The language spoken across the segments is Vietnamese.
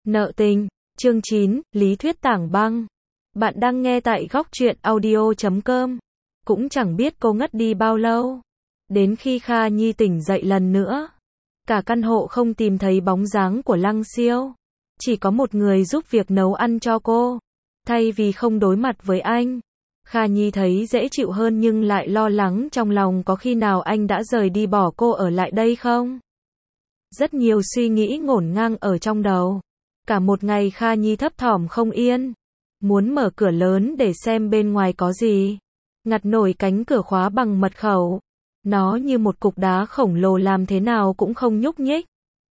Nợ tình, chương 9, lý thuyết tảng băng. Bạn đang nghe tại góc truyện audio.com. Cũng chẳng biết cô ngất đi bao lâu. Đến khi Kha Nhi tỉnh dậy lần nữa, cả căn hộ không tìm thấy bóng dáng của Lăng Siêu. Chỉ có một người giúp việc nấu ăn cho cô. Thay vì không đối mặt với anh, Kha Nhi thấy dễ chịu hơn nhưng lại lo lắng trong lòng có khi nào anh đã rời đi bỏ cô ở lại đây không? Rất nhiều suy nghĩ ngổn ngang ở trong đầu. Cả một ngày Kha Nhi thấp thỏm không yên. Muốn mở cửa lớn để xem bên ngoài có gì. Ngặt nổi cánh cửa khóa bằng mật khẩu. Nó như một cục đá khổng lồ làm thế nào cũng không nhúc nhích.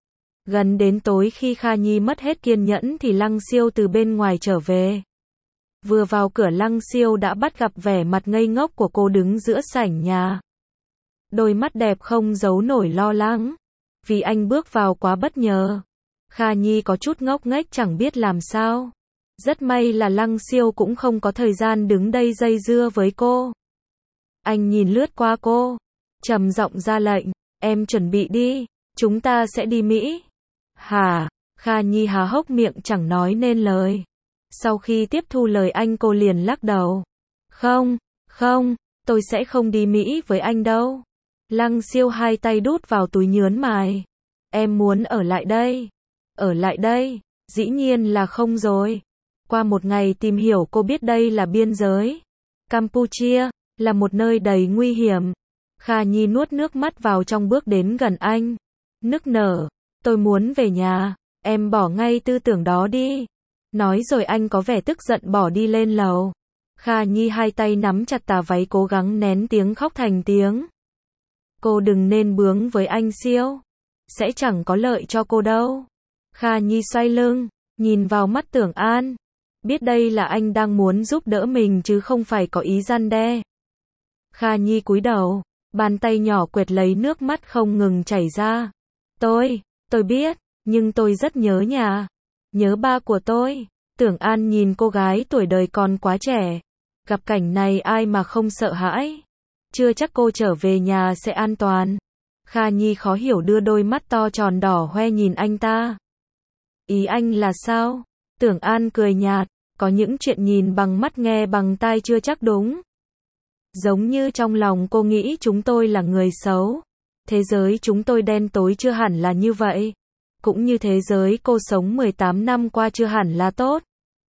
Gần đến tối khi Kha Nhi mất hết kiên nhẫn thì Lăng Siêu từ bên ngoài trở về. Vừa vào cửa Lăng Siêu đã bắt gặp vẻ mặt ngây ngốc của cô đứng giữa sảnh nhà. Đôi mắt đẹp không giấu nổi lo lắng. Vì anh bước vào quá bất ngờ. Kha Nhi có chút ngốc nghếch chẳng biết làm sao. Rất may là Lăng Siêu cũng không có thời gian đứng đây dây dưa với cô. Anh nhìn lướt qua cô, trầm giọng ra lệnh, em chuẩn bị đi, chúng ta sẽ đi Mỹ. Hả? Kha Nhi há hốc miệng chẳng nói nên lời. Sau khi tiếp thu lời anh cô liền lắc đầu. Không, tôi sẽ không đi Mỹ với anh đâu. Lăng Siêu hai tay đút vào túi nhớn mày. Em muốn ở lại đây. Ở lại đây? Dĩ nhiên là không rồi. Qua một ngày tìm hiểu cô biết đây là biên giới. Campuchia, là một nơi đầy nguy hiểm. Kha Nhi nuốt nước mắt vào trong bước đến gần anh. Nức nở, tôi muốn về nhà, em bỏ ngay tư tưởng đó đi. Nói rồi anh có vẻ tức giận bỏ đi lên lầu. Kha Nhi hai tay nắm chặt tà váy cố gắng nén tiếng khóc thành tiếng. Cô đừng nên bướng với anh Siêu. Sẽ chẳng có lợi cho cô đâu. Kha Nhi xoay lưng, nhìn vào mắt Tưởng An. Biết đây là anh đang muốn giúp đỡ mình chứ không phải có ý răn đe. Kha Nhi cúi đầu, bàn tay nhỏ quệt lấy nước mắt không ngừng chảy ra. Tôi biết, nhưng tôi rất nhớ nhà. Nhớ ba của tôi. Tưởng An nhìn cô gái tuổi đời còn quá trẻ. Gặp cảnh này ai mà không sợ hãi. Chưa chắc cô trở về nhà sẽ an toàn. Kha Nhi khó hiểu đưa đôi mắt to tròn đỏ hoe nhìn anh ta. Ý anh là sao? Tưởng An cười nhạt, có những chuyện nhìn bằng mắt nghe bằng tai chưa chắc đúng. Giống như trong lòng cô nghĩ chúng tôi là người xấu. Thế giới chúng tôi đen tối chưa hẳn là như vậy. Cũng như thế giới cô sống 18 năm qua chưa hẳn là tốt.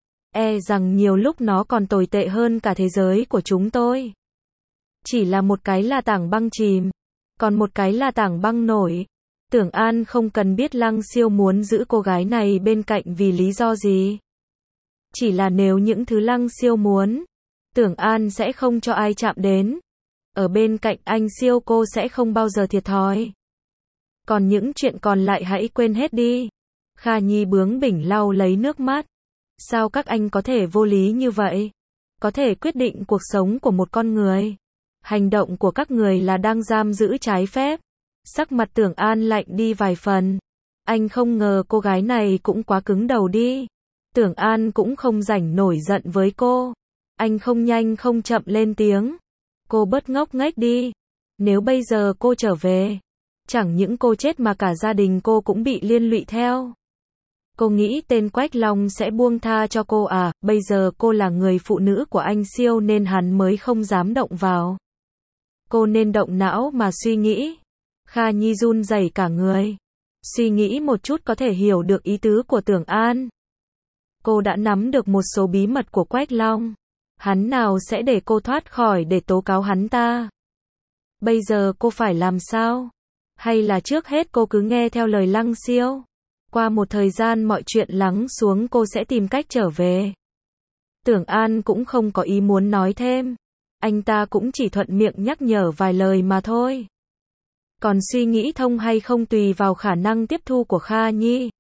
E rằng nhiều lúc nó còn tồi tệ hơn cả thế giới của chúng tôi. Chỉ là một cái là tảng băng chìm, còn một cái là tảng băng nổi. Tưởng An không cần biết Lăng Siêu muốn giữ cô gái này bên cạnh vì lý do gì. Chỉ là nếu những thứ Lăng Siêu muốn, Tưởng An sẽ không cho ai chạm đến. Ở bên cạnh anh Siêu cô sẽ không bao giờ thiệt thòi. Còn những chuyện còn lại hãy quên hết đi. Kha Nhi bướng bỉnh lau lấy nước mắt. Sao các anh có thể vô lý như vậy? Có thể quyết định cuộc sống của một con người. Hành động của các người là đang giam giữ trái phép. Sắc mặt Tưởng An lạnh đi vài phần. Anh không ngờ cô gái này cũng quá cứng đầu đi. Tưởng An cũng không rảnh nổi giận với cô. Anh không nhanh không chậm lên tiếng. Cô bớt ngốc nghếch đi. Nếu bây giờ cô trở về, chẳng những cô chết mà cả gia đình cô cũng bị liên lụy theo. Cô nghĩ tên Quách Long sẽ buông tha cho cô à? Bây giờ cô là người phụ nữ của anh Siêu nên hắn mới không dám động vào. Cô nên động não mà suy nghĩ. Kha Nhi run rẩy cả người. Suy nghĩ một chút có thể hiểu được ý tứ của Tưởng An. Cô đã nắm được một số bí mật của Quách Long. Hắn nào sẽ để cô thoát khỏi để tố cáo hắn ta? Bây giờ cô phải làm sao? Hay là trước hết cô cứ nghe theo lời Lăng Siêu? Qua một thời gian mọi chuyện lắng xuống cô sẽ tìm cách trở về. Tưởng An cũng không có ý muốn nói thêm. Anh ta cũng chỉ thuận miệng nhắc nhở vài lời mà thôi. Còn suy nghĩ thông hay không tùy vào khả năng tiếp thu của Kha Nhi.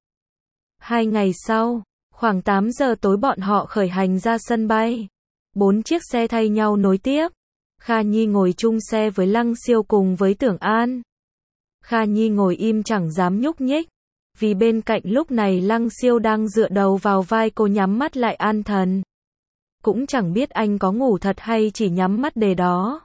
2 ngày sau, khoảng 8 giờ tối bọn họ khởi hành ra sân bay. 4 chiếc xe thay nhau nối tiếp. Kha Nhi ngồi chung xe với Lăng Siêu cùng với Tưởng An. Kha Nhi ngồi im chẳng dám nhúc nhích. Vì bên cạnh lúc này Lăng Siêu đang dựa đầu vào vai cô nhắm mắt lại an thần. Cũng chẳng biết anh có ngủ thật hay chỉ nhắm mắt để đó.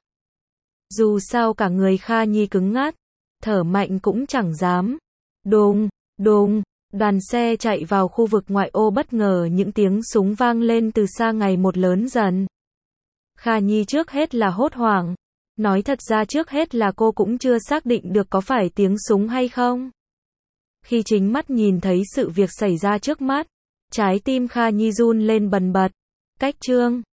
Dù sao cả người Kha Nhi cứng ngắc. Thở mạnh cũng chẳng dám. Đùng, đùng, Đoàn xe chạy vào khu vực ngoại ô, bất ngờ những tiếng súng vang lên từ xa ngày một lớn dần. Kha Nhi trước hết là hốt hoảng. Nói thật ra trước hết là cô cũng chưa xác định được có phải tiếng súng hay không. Khi chính mắt nhìn thấy sự việc xảy ra trước mắt, trái tim Kha Nhi run lên bần bật. Cách chương